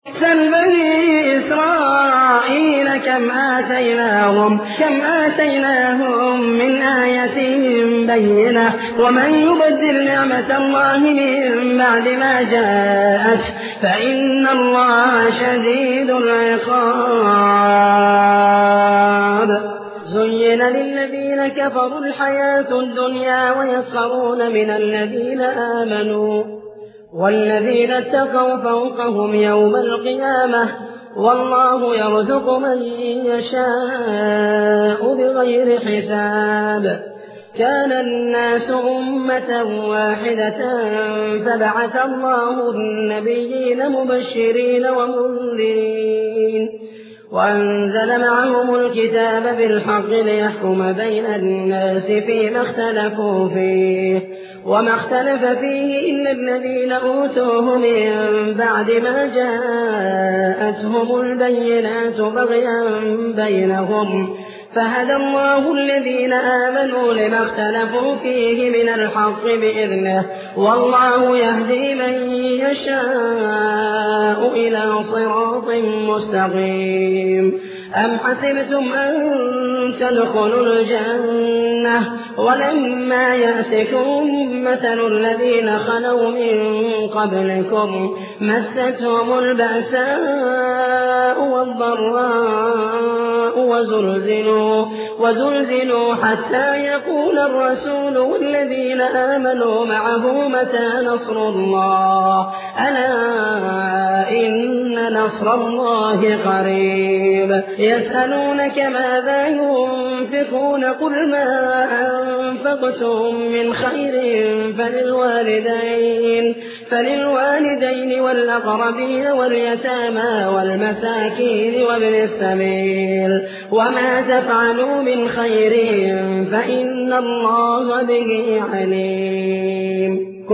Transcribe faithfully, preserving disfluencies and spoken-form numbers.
سل بني إسرائيل كم آتيناهم كم آتيناهم من آية بينة ومن يبدل نعمة الله من بعد ما جاءت فإن الله شديد العقاب. زين للذين كفروا الحياة الدنيا ويسخرون من الذين آمنوا والذين اتقوا فوقهم يوم القيامة والله يرزق من يشاء بغير حساب. كان الناس أمة واحدة فبعث الله النبيين مبشرين ومنذرين وأنزل معهم الكتاب بالحق ليحكم بين الناس فيما اختلفوا فيه وما اختلف فيه إلا الذين أوتوه من بعد ما جاءتهم البينات بغيا بينهم فهدى الله الذين آمنوا لما اختلفوا فيه من الحق بإذنه والله يهدي من يشاء إلى صراط مستقيم. أم حسبتم أن تدخلوا الجنة ولما يأتكم مثل الذين خلوا من قبلكم مستهم البأساء والضراء وزلزلوا, وزلزلوا حتى يقول الرسول والذين آمنوا معه متى نصر الله ألا إن نصر الله قريب. يسألونك ماذا ينفقون قل ما أنفقتم من خير فللوالدين, فللوالدين والأقربين واليتامى والمساكين وابن السبيل وما تفعلوا من خير فإن الله به عليم.